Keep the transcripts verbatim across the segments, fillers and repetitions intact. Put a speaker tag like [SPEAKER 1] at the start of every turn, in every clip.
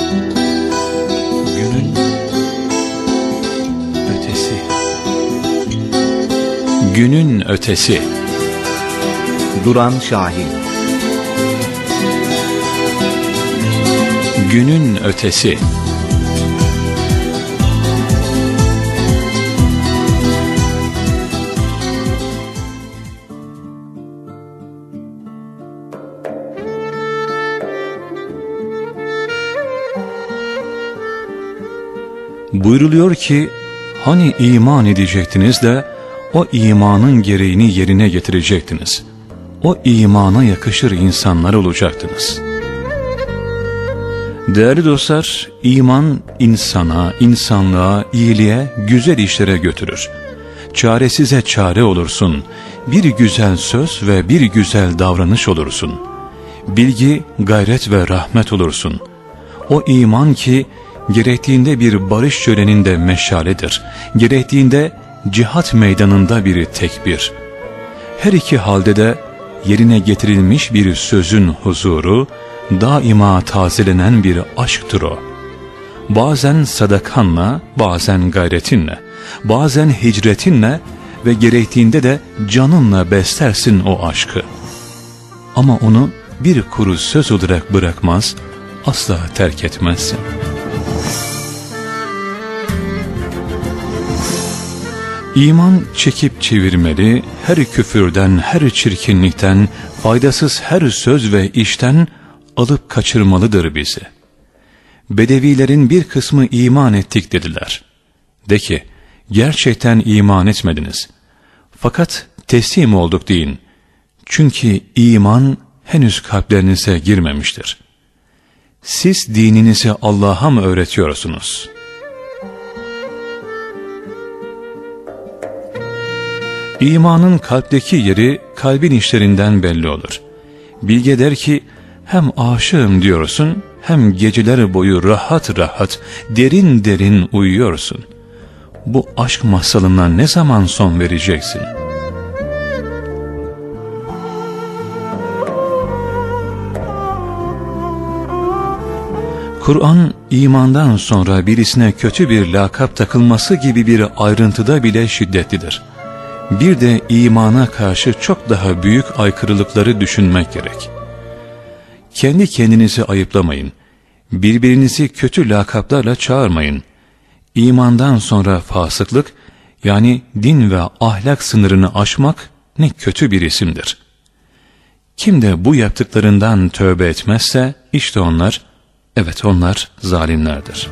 [SPEAKER 1] Günün ötesi. Günün ötesi.
[SPEAKER 2] Duran Şahin.
[SPEAKER 1] Günün ötesi. Buyruluyor ki, hani iman edecektiniz de o imanın gereğini yerine getirecektiniz. O imana yakışır insanlar olacaktınız. Değerli dostlar, iman insana, insanlığa, iyiliğe, güzel işlere götürür. Çaresize çare olursun. Bir güzel söz ve bir güzel davranış olursun. Bilgi, gayret ve rahmet olursun. O iman ki, gerektiğinde bir barış şöleninde meşaledir, gerektiğinde cihat meydanında bir tekbir. Her iki halde de yerine getirilmiş bir sözün huzuru, daima tazelenen bir aşktır o. Bazen sadakanla, bazen gayretinle, bazen hicretinle ve gerektiğinde de canınla beslersin o aşkı. Ama onu bir kuru söz olarak bırakmaz, asla terk etmezsin. İman çekip çevirmeli, her küfürden, her çirkinlikten, faydasız her söz ve işten alıp kaçırmalıdır bizi. Bedevilerin bir kısmı iman ettik dediler. De ki, gerçekten iman etmediniz. Fakat teslim olduk deyin. Çünkü iman henüz kalplerinize girmemiştir. Siz dininizi Allah'a mı öğretiyorsunuz? İmanın kalpteki yeri kalbin işlerinden belli olur. Bilge der ki, hem aşığım diyorsun, hem geceler boyu rahat rahat, derin derin uyuyorsun. Bu aşk masalına ne zaman son vereceksin? Kur'an, imandan sonra birisine kötü bir lakap takılması gibi bir ayrıntıda bile şiddetlidir. Bir de imana karşı çok daha büyük aykırılıkları düşünmek gerek. Kendi kendinizi ayıplamayın. Birbirinizi kötü lakaplarla çağırmayın. İmandan sonra fasıklık, yani din ve ahlak sınırını aşmak ne kötü bir isimdir. Kim de bu yaptıklarından tövbe etmezse, işte onlar, evet onlar zalimlerdir.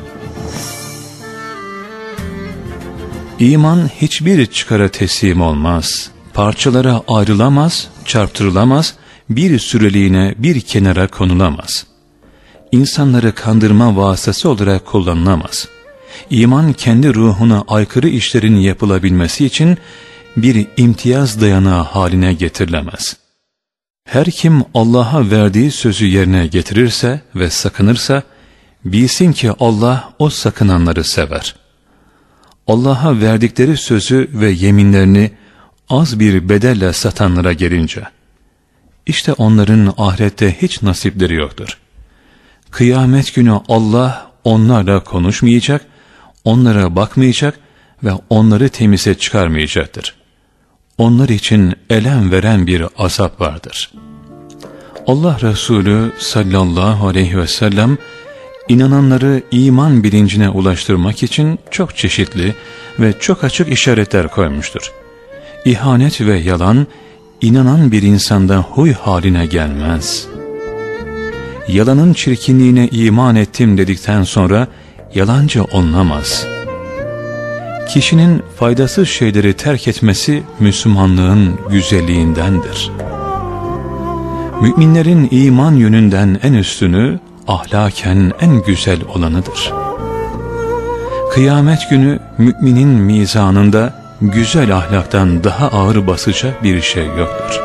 [SPEAKER 1] İman hiçbir çıkara teslim olmaz, parçalara ayrılamaz, çarptırılamaz, bir süreliğine bir kenara konulamaz. İnsanları kandırma vasıtası olarak kullanılamaz. İman kendi ruhuna aykırı işlerin yapılabilmesi için bir imtiyaz dayanağı haline getirilemez. Her kim Allah'a verdiği sözü yerine getirirse ve sakınırsa, bilsin ki Allah o sakınanları sever. Allah'a verdikleri sözü ve yeminlerini az bir bedelle satanlara gelince, işte onların ahirette hiç nasipleri yoktur. Kıyamet günü Allah onlarla konuşmayacak, onlara bakmayacak ve onları temize çıkarmayacaktır. Onlar için elem veren bir azap vardır. Allah Resulü sallallahu aleyhi ve sellem, İnananları iman bilincine ulaştırmak için çok çeşitli ve çok açık işaretler koymuştur. İhanet ve yalan, inanan bir insanda huy haline gelmez. Yalanın çirkinliğine iman ettim dedikten sonra, yalancı olunamaz. Kişinin faydasız şeyleri terk etmesi, Müslümanlığın güzelliğindendir. Müminlerin iman yönünden en üstünü, ahlaken en güzel olanıdır. Kıyamet günü müminin mizanında güzel ahlaktan daha ağır basacak bir şey yoktur.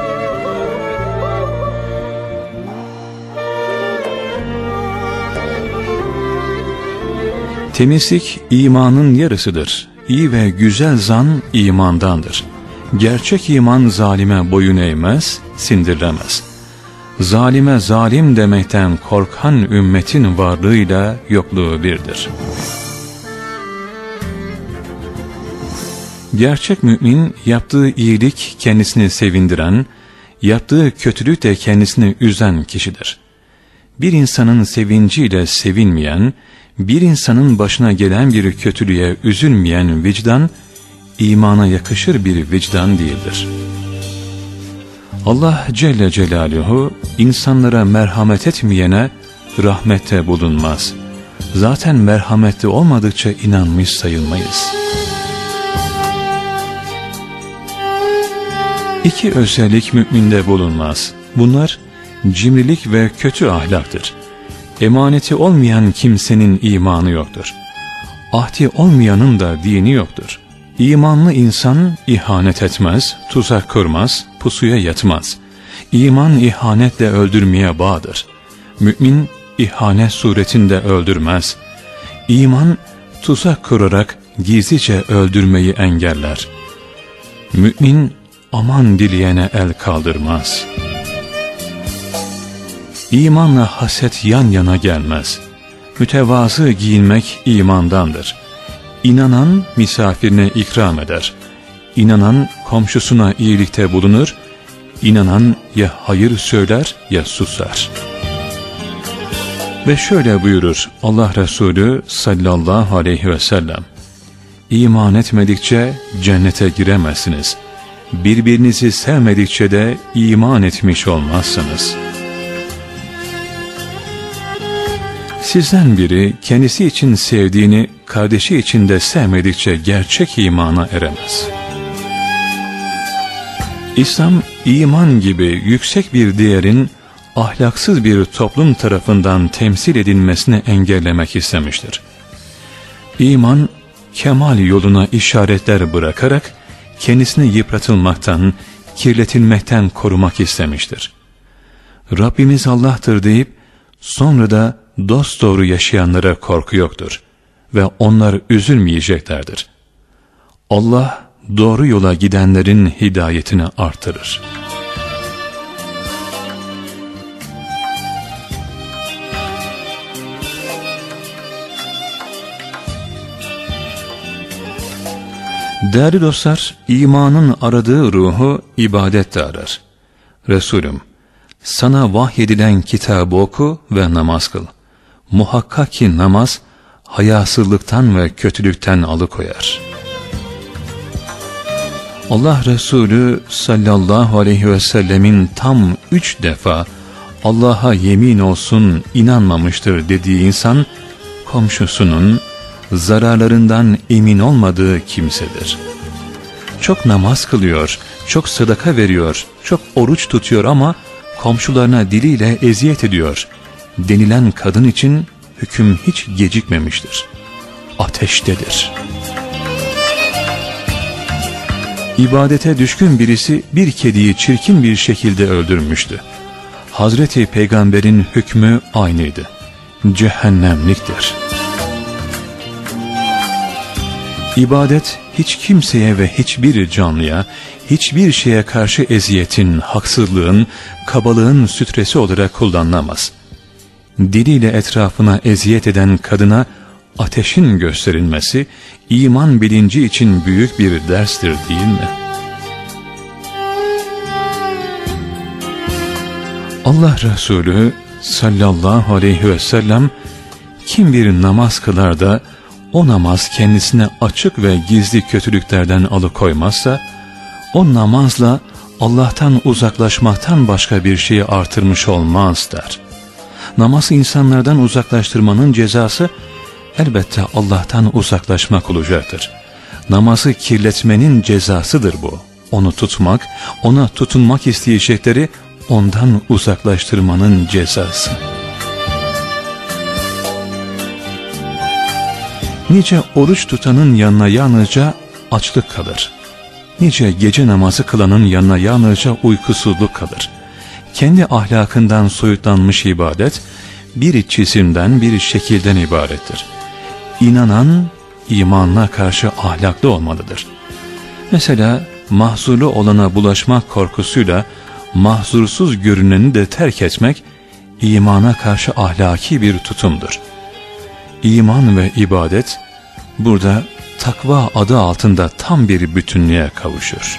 [SPEAKER 1] Temizlik imanın yarısıdır. İyi ve güzel zan imandandır. Gerçek iman zalime boyun eğmez, sindirilemez. zalime zalim demekten korkan ümmetin varlığıyla yokluğu birdir. Gerçek mümin, yaptığı iyilik kendisini sevindiren, yaptığı kötülük de kendisini üzen kişidir. Bir insanın sevinciyle sevinmeyen, bir insanın başına gelen bir kötülüğe üzülmeyen vicdan, imana yakışır bir vicdan değildir. Allah Celle Celaluhu, insanlara merhamet etmeyene rahmette bulunmaz. Zaten merhametli olmadıkça inanmış sayılmayız. İki özellik müminde bulunmaz. Bunlar cimrilik ve kötü ahlaktır. Emaneti olmayan kimsenin imanı yoktur. Ahdi olmayanın da dini yoktur. İmanlı insan ihanet etmez, tuzak kurmaz, pusuya yatmaz. İman ihanetle öldürmeye bağlıdır. Mümin ihanet suretinde öldürmez. İman tuzak kurarak gizlice öldürmeyi engeller. Mümin aman dileyene el kaldırmaz. İmanla haset yan yana gelmez. Mütevazı giyinmek imandandır. İnanan misafirine ikram eder. İnanan komşusuna iyilikte bulunur. İnanan ya hayır söyler ya susar. Ve şöyle buyurur Allah Resulü sallallahu aleyhi ve sellem: İman etmedikçe cennete giremezsiniz. Birbirinizi sevmedikçe de iman etmiş olmazsınız. Sizden biri kendisi için sevdiğini kardeşi için de sevmedikçe gerçek imana eremez. İslam, iman gibi yüksek bir değerin ahlaksız bir toplum tarafından temsil edilmesini engellemek istemiştir. İman, kemal yoluna işaretler bırakarak kendisini yıpratılmaktan, kirletilmekten korumak istemiştir. Rabbimiz Allah'tır deyip sonra da dosdoğru yaşayanlara korku yoktur ve onlar üzülmeyeceklerdir. Allah doğru yola gidenlerin hidayetini artırır. Değerli dostlar, imanın aradığı ruhu ibadet de arar. Resulüm, sana vahyedilen kitabı oku ve namaz kıl. Muhakkak ki namaz, hayasızlıktan ve kötülükten alıkoyar. Allah Resulü sallallahu aleyhi ve sellemin tam üç defa Allah'a yemin olsun inanmamıştır dediği insan, komşusunun zararlarından emin olmadığı kimsedir. Çok namaz kılıyor, çok sadaka veriyor, çok oruç tutuyor ama komşularına diliyle eziyet ediyor denilen kadın için hüküm hiç gecikmemiştir. Ateştedir. İbadete düşkün birisi bir kediyi çirkin bir şekilde öldürmüştü. Hazreti Peygamber'in hükmü aynıydı. Cehennemliktir. İbadet hiç kimseye ve hiçbir canlıya, hiçbir şeye karşı eziyetin, haksızlığın, kabalığın sütresi olarak kullanılamaz. Diliyle etrafına eziyet eden kadına ateşin gösterilmesi, iman bilinci için büyük bir derstir değil mi? Allah Resulü sallallahu aleyhi ve sellem, kim bir namaz kılar da o namaz kendisine açık ve gizli kötülüklerden alıkoymazsa, o namazla Allah'tan uzaklaşmaktan başka bir şeyi artırmış olmaz der. Namaz insanlardan uzaklaştırmanın cezası elbette Allah'tan uzaklaşmak olacaktır. Namazı kirletmenin cezasıdır bu. Onu tutmak, ona tutunmak isteyecekleri ondan uzaklaştırmanın cezası. Nice oruç tutanın yanına yalnızca açlık kalır. Nice gece namazı kılanın yanına yalnızca uykusuzluk kalır. Kendi ahlakından soyutlanmış ibadet, bir cisimden bir şekilden ibarettir. İnanan, imanına karşı ahlaklı olmalıdır. Mesela mahzurlu olana bulaşmak korkusuyla mahzursuz görüneni de terk etmek, imana karşı ahlaki bir tutumdur. İman ve ibadet, burada takva adı altında tam bir bütünlüğe kavuşur.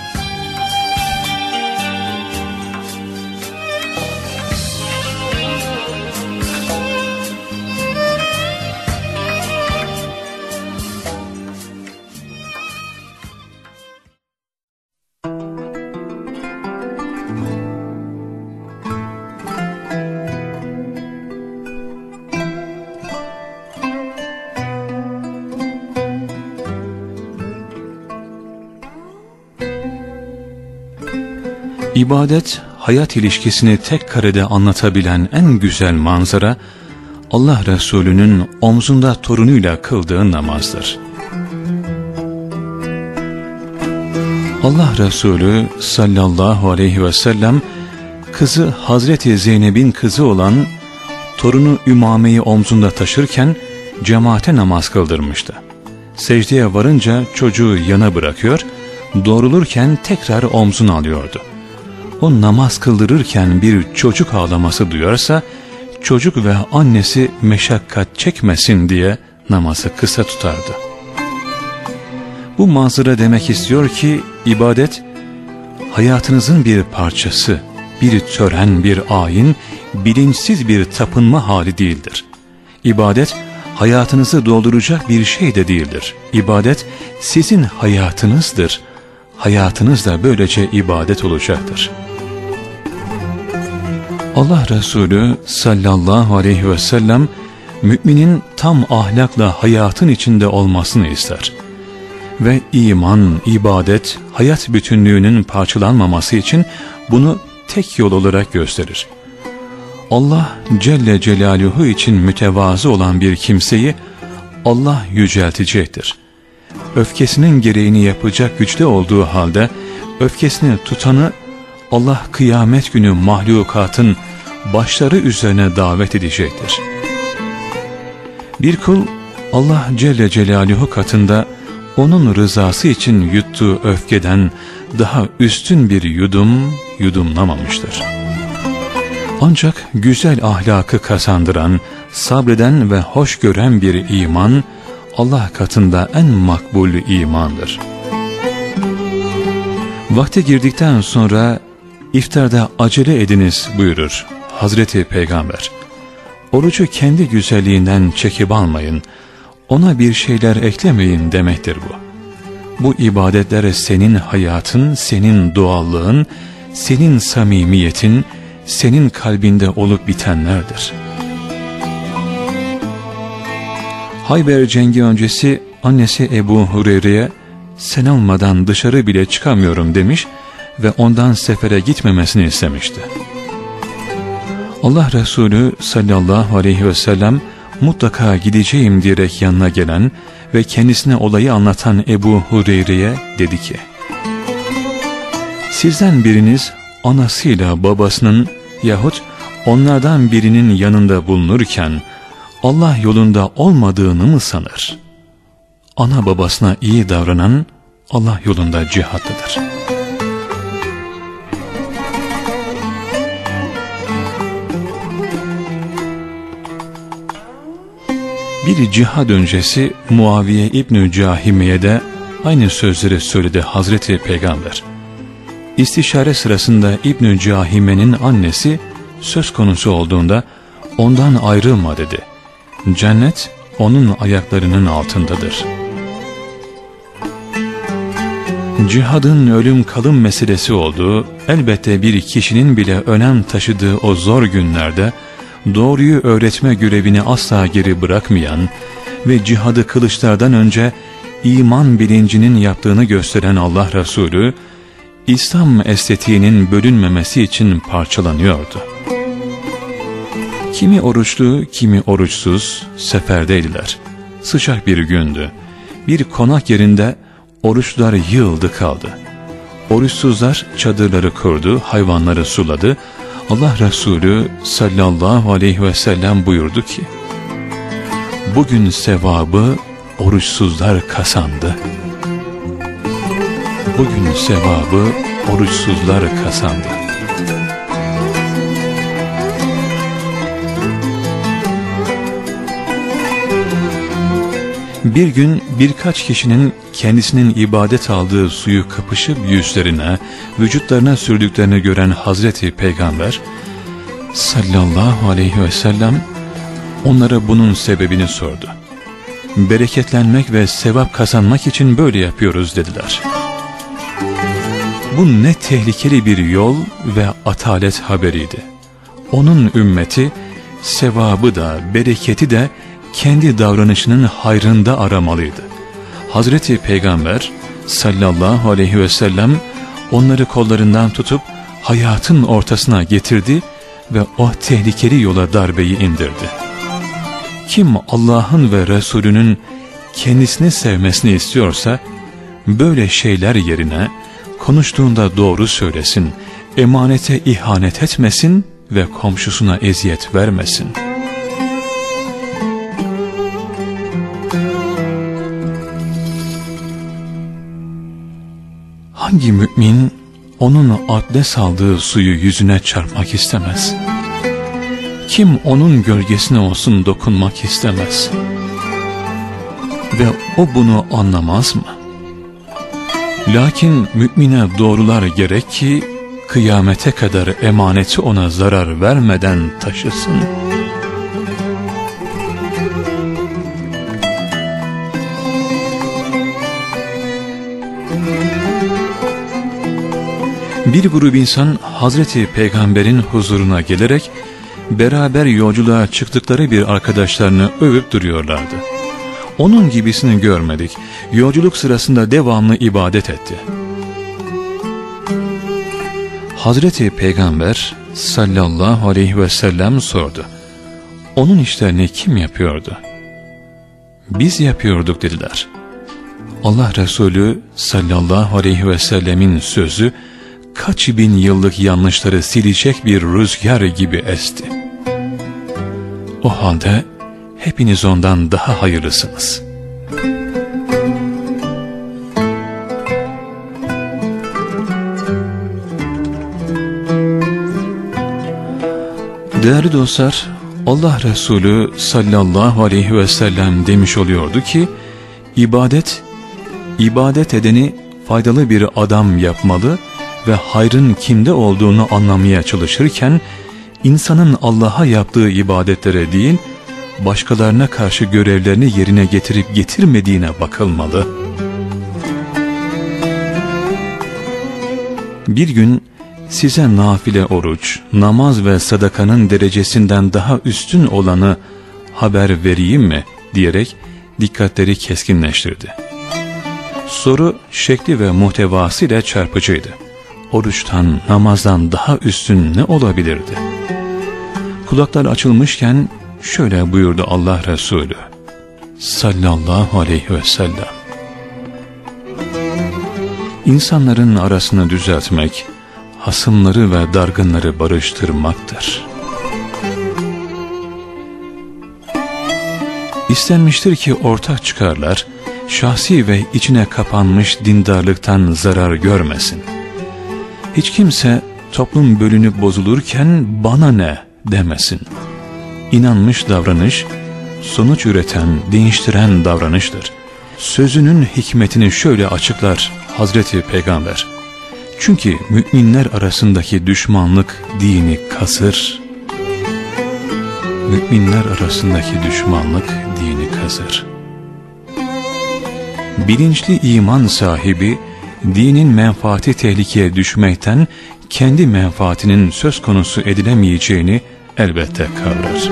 [SPEAKER 1] İbadet, hayat ilişkisini tek karede anlatabilen en güzel manzara, Allah Resulü'nün omzunda torunuyla kıldığı namazdır. Allah Resulü sallallahu aleyhi ve sellem, kızı Hazreti Zeynep'in kızı olan torunu Ümame'yi omzunda taşırken cemaate namaz kıldırmıştı. Secdeye varınca çocuğu yana bırakıyor, doğrulurken tekrar omzuna alıyordu. O namaz kıldırırken bir çocuk ağlaması duyarsa, çocuk ve annesi meşakkat çekmesin diye namazı kısa tutardı. Bu manzara demek istiyor ki, ibadet, hayatınızın bir parçası, bir tören, bir ayin, bilinçsiz bir tapınma hali değildir. İbadet, hayatınızı dolduracak bir şey de değildir. İbadet, sizin hayatınızdır. Hayatınız da böylece ibadet olacaktır. Allah Resulü sallallahu aleyhi ve sellem, müminin tam ahlakla hayatın içinde olmasını ister. Ve iman, ibadet, hayat bütünlüğünün parçalanmaması için bunu tek yol olarak gösterir. Allah Celle Celaluhu için mütevazı olan bir kimseyi Allah yüceltecektir. Öfkesinin gereğini yapacak güçte olduğu halde, öfkesini tutanı Allah kıyamet günü mahlukatın başları üzerine davet edecektir. Bir kul Allah Celle Celaluhu katında onun rızası için yuttuğu öfkeden daha üstün bir yudum yudumlamamıştır. Ancak güzel ahlakı kazandıran, sabreden ve hoş gören bir iman, Allah katında en makbul imandır. Vakti girdikten sonra iftarda acele ediniz buyurur Hazreti Peygamber. Orucu kendi güzelliğinden çekip almayın, ona bir şeyler eklemeyin demektir bu. Bu ibadetler senin hayatın, senin doğallığın, senin samimiyetin, senin kalbinde olup bitenlerdir. Hayber Cengi öncesi annesi Ebu Hureyre'ye sen olmadan dışarı bile çıkamıyorum demiş ve ondan sefere gitmemesini istemişti. Allah Resulü sallallahu aleyhi ve sellem mutlaka gideceğim diyerek yanına gelen ve kendisine olayı anlatan Ebu Hureyre'ye dedi ki, sizden biriniz anasıyla babasının yahut onlardan birinin yanında bulunurken Allah yolunda olmadığını mı sanır? Ana babasına iyi davranan Allah yolunda cihatlıdır. Bir cihad öncesi Muaviye İbn-i Cahime'ye de aynı sözleri söyledi Hazreti Peygamber. İstişare sırasında İbn-i Cahime'nin annesi söz konusu olduğunda ondan ayrılma dedi. Cennet onun ayaklarının altındadır. Cihadın ölüm kalım meselesi olduğu, elbette bir kişinin bile önem taşıdığı o zor günlerde doğruyu öğretme görevini asla geri bırakmayan ve cihadı kılıçlardan önce iman bilincinin yaptığını gösteren Allah Resulü, İslam estetiğinin bölünmemesi için parçalanıyordu. Kimi oruçlu, kimi oruçsuz seferdeydiler. Sıcak bir gündü. Bir konak yerinde oruçlular yığıldı kaldı. Oruçsuzlar çadırları kurdu, hayvanları suladı. Allah Resulü sallallahu aleyhi ve sellem buyurdu ki, bugün sevabı oruçsuzlar kazandı. Bugün sevabı oruçsuzlar kazandı. Bir gün birkaç kişinin kendisinin ibadet aldığı suyu kapışıp yüzlerine, vücutlarına sürdüklerini gören Hazreti Peygamber sallallahu aleyhi ve sellem onlara bunun sebebini sordu. Bereketlenmek ve sevap kazanmak için böyle yapıyoruz dediler. Bu ne tehlikeli bir yol ve atalet haberiydi. Onun ümmeti sevabı da bereketi de kendi davranışının hayrında aramalıydı. Hazreti Peygamber sallallahu aleyhi ve sellem onları kollarından tutup hayatın ortasına getirdi ve o tehlikeli yola darbeyi indirdi. Kim Allah'ın ve Resulünün kendisini sevmesini istiyorsa böyle şeyler yerine konuştuğunda doğru söylesin, emanete ihanet etmesin ve komşusuna eziyet vermesin. Hangi mümin onun abdest aldığı suyu yüzüne çarpmak istemez? Kim onun gölgesine olsun dokunmak istemez? Ve o bunu anlamaz mı? Lakin mümine doğrular gerek ki kıyamete kadar emaneti ona zarar vermeden taşısın. Bir grup insan Hazreti Peygamber'in huzuruna gelerek beraber yolculuğa çıktıkları bir arkadaşlarını övüp duruyorlardı. Onun gibisini görmedik. Yolculuk sırasında devamlı ibadet etti. Hazreti Peygamber sallallahu aleyhi ve sellem sordu. Onun işlerini kim yapıyordu? Biz yapıyorduk dediler. Allah Resulü sallallahu aleyhi ve sellemin sözü kaç bin yıllık yanlışları silecek bir rüzgar gibi esti. O halde hepiniz ondan daha hayırlısınız. Değerli dostlar, Allah Resulü sallallahu aleyhi ve sellem demiş oluyordu ki, ibadet, ibadet edeni faydalı bir adam yapmalı ve hayrın kimde olduğunu anlamaya çalışırken, insanın Allah'a yaptığı ibadetlere değil, başkalarına karşı görevlerini yerine getirip getirmediğine bakılmalı. Bir gün size nafile oruç, namaz ve sadakanın derecesinden daha üstün olanı haber vereyim mi diyerek dikkatleri keskinleştirdi. Soru şekli ve muhtevasıyla çarpıcıydı. Oruçtan, namazdan daha üstün ne olabilirdi? Kulaklar açılmışken şöyle buyurdu Allah Resulü sallallahu aleyhi ve sellem. İnsanların arasını düzeltmek, hasımları ve dargınları barıştırmaktır. İstenmiştir ki ortak çıkarlar, şahsi ve içine kapanmış dindarlıktan zarar görmesin. Hiç kimse toplum bölünüp bozulurken bana ne demesin. İnanmış davranış, sonuç üreten, değiştiren davranıştır. Sözünün hikmetini şöyle açıklar Hazreti Peygamber. Çünkü müminler arasındaki düşmanlık dini kasır. Müminler arasındaki düşmanlık dini kasır. Bilinçli iman sahibi, dinin menfaati tehlikeye düşmekten kendi menfaatinin söz konusu edilemeyeceğini elbette kavrar.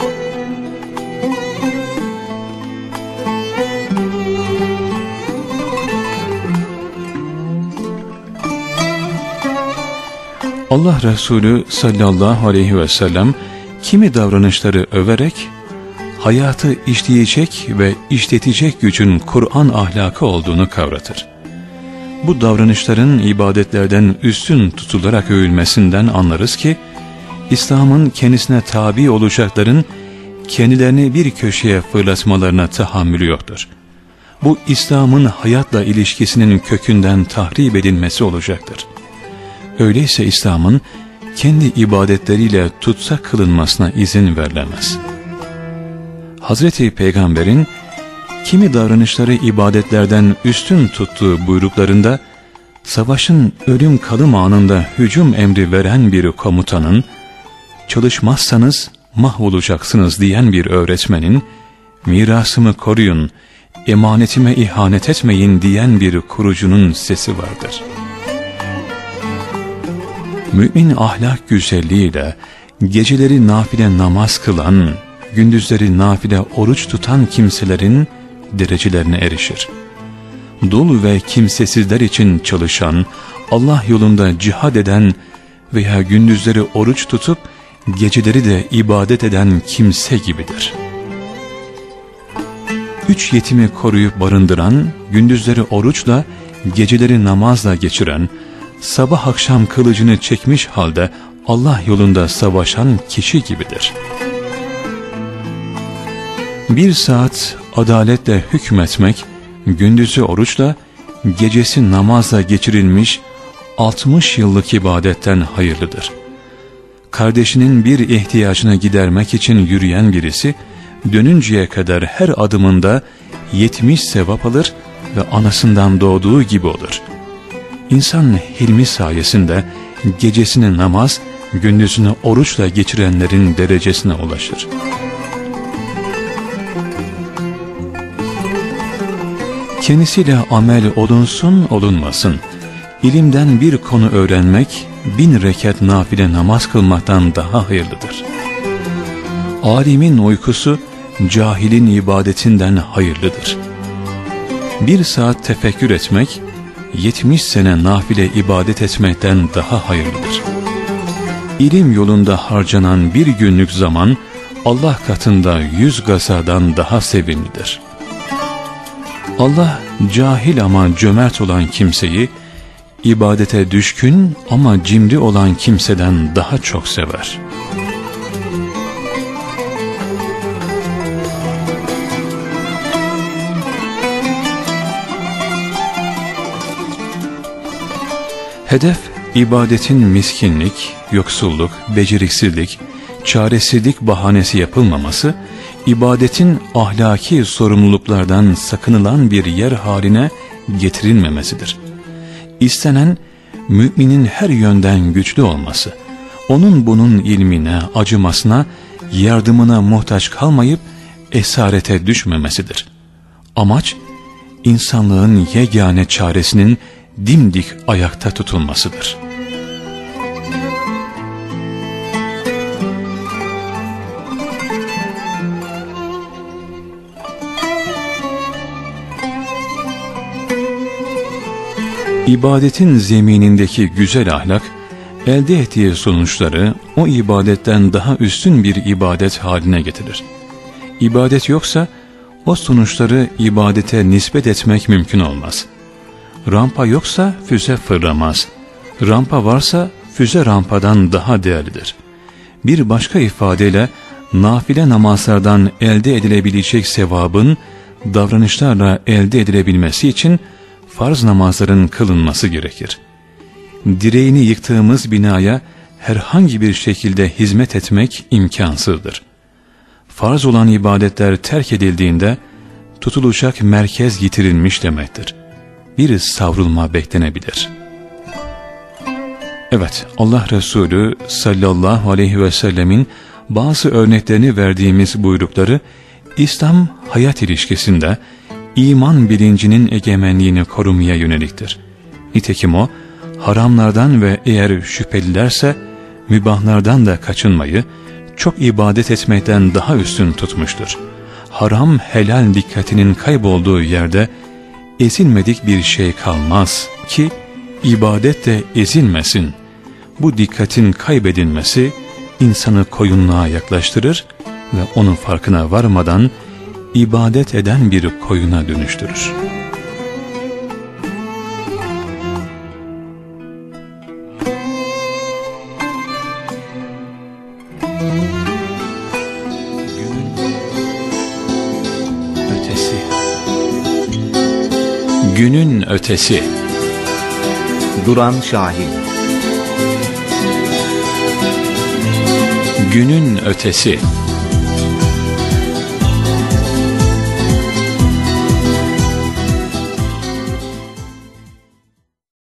[SPEAKER 1] Allah Resulü sallallahu aleyhi ve sellem kimi davranışları överek hayatı işleyecek ve işletecek gücün Kur'an ahlakı olduğunu kavratır. Bu davranışların ibadetlerden üstün tutularak övülmesinden anlarız ki, İslam'ın kendisine tabi olacakların kendilerini bir köşeye fırlatmalarına tahammülü yoktur. Bu İslam'ın hayatla ilişkisinin kökünden tahrip edilmesi olacaktır. Öyleyse İslam'ın kendi ibadetleriyle tutsak kılınmasına izin verilemez. Hazreti Peygamber'in kimi davranışları ibadetlerden üstün tuttuğu buyruklarında, savaşın ölüm kalım anında hücum emri veren bir komutanın, çalışmazsanız mahvolacaksınız diyen bir öğretmenin, mirasımı koruyun, emanetime ihanet etmeyin diyen bir kurucunun sesi vardır. Mümin ahlak güzelliğiyle geceleri nafile namaz kılan, gündüzleri nafile oruç tutan kimselerin derecelerine erişir. Dul ve kimsesizler için çalışan, Allah yolunda cihad eden veya gündüzleri oruç tutup geceleri de ibadet eden kimse gibidir. Üç yetimi koruyup barındıran, gündüzleri oruçla, geceleri namazla geçiren, sabah akşam kılıcını çekmiş halde Allah yolunda savaşan kişi gibidir. Bir saat adaletle hükmetmek, gündüzü oruçla, gecesi namazla geçirilmiş altmış yıllık ibadetten hayırlıdır. Kardeşinin bir ihtiyacını gidermek için yürüyen birisi, dönünceye kadar her adımında yetmiş sevap alır ve anasından doğduğu gibi olur. İnsan hilmi sayesinde gecesini namaz, gündüzünü oruçla geçirenlerin derecesine ulaşır. Kendisiyle amel olunsun olunmasın, ilimden bir konu öğrenmek, bin rekat nafile namaz kılmaktan daha hayırlıdır. Alimin uykusu, cahilin ibadetinden hayırlıdır. Bir saat tefekkür etmek, yetmiş sene nafile ibadet etmekten daha hayırlıdır. İlim yolunda harcanan bir günlük zaman, Allah katında yüz gazadan daha sevimlidir. Allah, cahil ama cömert olan kimseyi, ibadete düşkün ama cimri olan kimseden daha çok sever. Hedef, ibadetin miskinlik, yoksulluk, beceriksizlik, çaresizlik bahanesi yapılmaması, ibadetin ahlaki sorumluluklardan sakınılan bir yer haline getirilmemesidir. İstenen, müminin her yönden güçlü olması, onun bunun ilmine, acımasına, yardımına muhtaç kalmayıp esarete düşmemesidir. Amaç, insanlığın yegane çaresinin dimdik ayakta tutulmasıdır. İbadetin zeminindeki güzel ahlak, elde ettiği sonuçları o ibadetten daha üstün bir ibadet haline getirir. İbadet yoksa, o sonuçları ibadete nispet etmek mümkün olmaz. Rampa yoksa füze fırlamaz. Rampa varsa füze rampadan daha değerlidir. Bir başka ifadeyle, nafile namazlardan elde edilebilecek sevabın, davranışlarla elde edilebilmesi için, farz namazların kılınması gerekir. Direğini yıktığımız binaya herhangi bir şekilde hizmet etmek imkansızdır. Farz olan ibadetler terk edildiğinde tutulacak merkez yitirilmiş demektir. Bir savrulma beklenebilir. Evet, Allah Resulü sallallahu aleyhi ve sellemin bazı örneklerini verdiğimiz buyrukları İslam hayat ilişkisinde iman bilincinin egemenliğini korumaya yöneliktir. Nitekim o, haramlardan ve eğer şüphelilerse mübahlardan da kaçınmayı çok ibadet etmekten daha üstün tutmuştur. Haram helal dikkatinin kaybolduğu yerde ezilmedik bir şey kalmaz ki ibadet de ezilmesin. Bu dikkatin kaybedilmesi insanı koyunluğa yaklaştırır ve onun farkına varmadan ibadet eden bir koyuna dönüştürür. Günün ötesi.
[SPEAKER 2] Duran Şahin.
[SPEAKER 1] Günün ötesi.